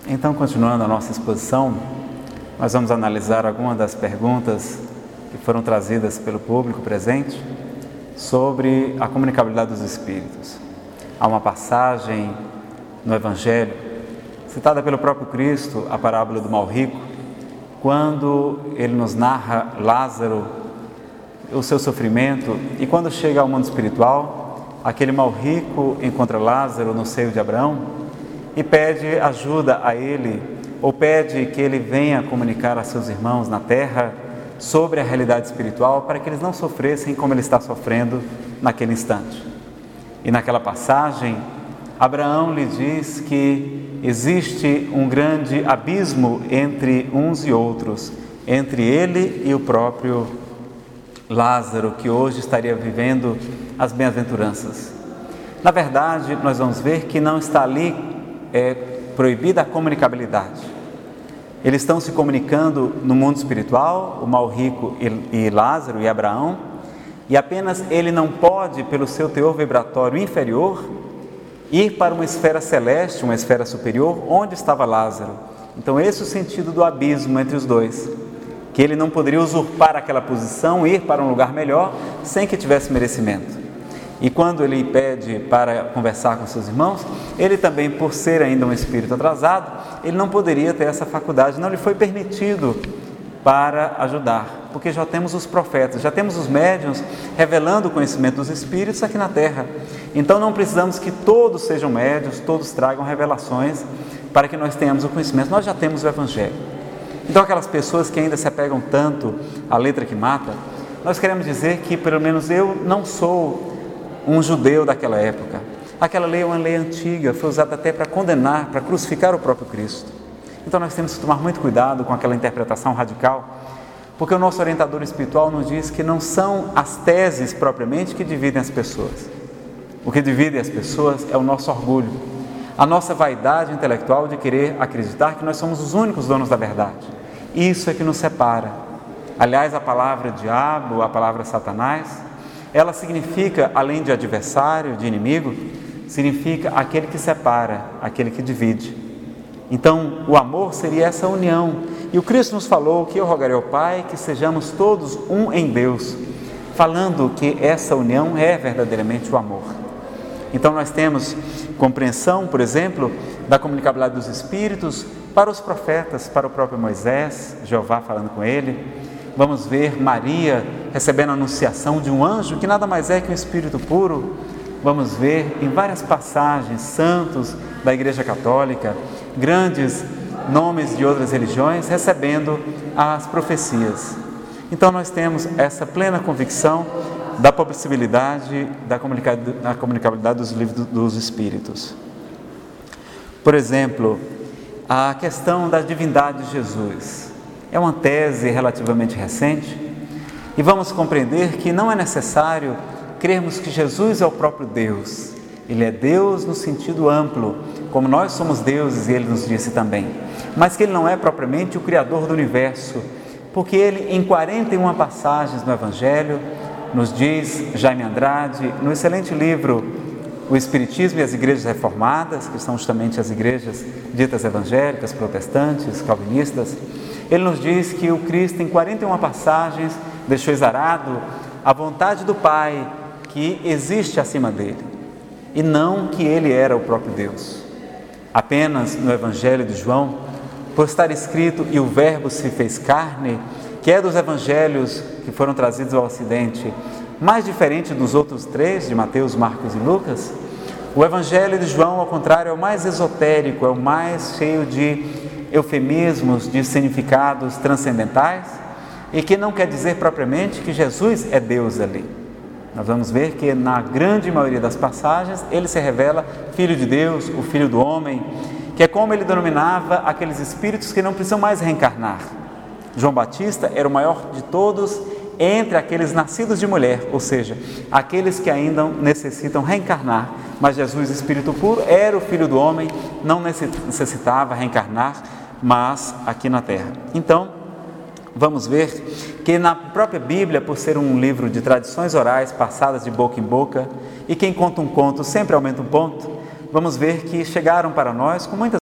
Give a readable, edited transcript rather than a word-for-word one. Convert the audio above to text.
Então, continuando a nossa exposição, nós vamos analisar algumas das perguntas que foram trazidas pelo público presente sobre a comunicabilidade dos Espíritos. Há uma passagem no Evangelho, citada pelo próprio Cristo, a parábola do mal rico, quando ele nos narra Lázaro, o seu sofrimento, e quando chega ao mundo espiritual, aquele mal rico encontra Lázaro no seio de Abraão e pede ajuda a ele, ou pede que ele venha comunicar a seus irmãos na terra sobre a realidade espiritual, para que eles não sofressem como ele está sofrendo naquele instante. E naquela passagem, Abraão lhe diz que existe um grande abismo entre uns e outros, entre ele e o próprio Lázaro, que hoje estaria vivendo as bem-aventuranças. Na verdade, nós vamos ver que não está ali proibida a comunicabilidade. Eles estão se comunicando no mundo espiritual, o mal rico e Lázaro e Abraão, e apenas ele não pode, pelo seu teor vibratório inferior, ir para uma esfera celeste, uma esfera superior, onde estava Lázaro. Então esse é o sentido do abismo entre os dois, que ele não poderia usurpar aquela posição, ir para um lugar melhor, sem que tivesse merecimento. E quando ele pede para conversar com seus irmãos, ele também, por ser ainda um espírito atrasado, ele não poderia ter essa faculdade, não lhe foi permitido para ajudar, porque já temos os profetas, já temos os médiuns revelando o conhecimento dos espíritos aqui na Terra. Então não precisamos que todos sejam médiuns, todos tragam revelações para que nós tenhamos o conhecimento, nós já temos o Evangelho. Então aquelas pessoas que ainda se apegam tanto à letra que mata, nós queremos dizer que pelo menos eu não sou um judeu daquela época. Aquela lei é uma lei antiga, foi usada até para condenar, para crucificar o próprio Cristo. Então nós temos que tomar muito cuidado com aquela interpretação radical, porque o nosso orientador espiritual nos diz que não são as teses propriamente que dividem as pessoas. O que divide as pessoas é o nosso orgulho, a nossa vaidade intelectual de querer acreditar que nós somos os únicos donos da verdade. Isso é que nos separa. Aliás, a palavra diabo, a palavra Satanás, ela significa, além de adversário, de inimigo, significa aquele que separa, aquele que divide. Então, o amor seria essa união. E o Cristo nos falou que eu rogarei ao Pai que sejamos todos um em Deus, falando que essa união é verdadeiramente o amor. Então, nós temos compreensão, por exemplo, da comunicabilidade dos Espíritos para os profetas, para o próprio Moisés, Jeová falando com ele. Vamos ver Maria recebendo a anunciação de um anjo, que nada mais é que um Espírito puro. Vamos ver em várias passagens santos da Igreja Católica, grandes nomes de outras religiões recebendo as profecias. Então nós temos essa plena convicção da possibilidade da comunicabilidade dos livros dos Espíritos. Por exemplo, a questão da divindade de Jesus. É uma tese relativamente recente e vamos compreender que não é necessário crermos que Jesus é o próprio Deus. Ele é Deus no sentido amplo, como nós somos deuses, e ele nos disse também. Mas que ele não é propriamente o Criador do Universo, porque ele, em 41 passagens no Evangelho, nos diz Jaime Andrade, no excelente livro O Espiritismo e as Igrejas Reformadas, que são justamente as igrejas ditas evangélicas, protestantes, calvinistas, ele nos diz que o Cristo, em 41 passagens, deixou exarado a vontade do Pai que existe acima dele, e não que ele era o próprio Deus. Apenas no Evangelho de João, por estar escrito, e o Verbo se fez carne, que é dos evangelhos que foram trazidos ao Ocidente, mais diferente dos outros três, de Mateus, Marcos e Lucas, o Evangelho de João, ao contrário, é o mais esotérico, é o mais cheio de eufemismos, de significados transcendentais, e que não quer dizer propriamente que Jesus é Deus ali. Nós vamos ver que na grande maioria das passagens ele se revela Filho de Deus, o Filho do Homem, que é como ele denominava aqueles espíritos que não precisam mais reencarnar. João Batista era o maior de todos entre aqueles nascidos de mulher, ou seja, aqueles que ainda necessitam reencarnar, mas Jesus, Espírito puro, era o Filho do Homem, não necessitava reencarnar, mas aqui na Terra. Então, vamos ver que na própria Bíblia, por ser um livro de tradições orais passadas de boca em boca, e quem conta um conto sempre aumenta um ponto, vamos ver que chegaram para nós com muitas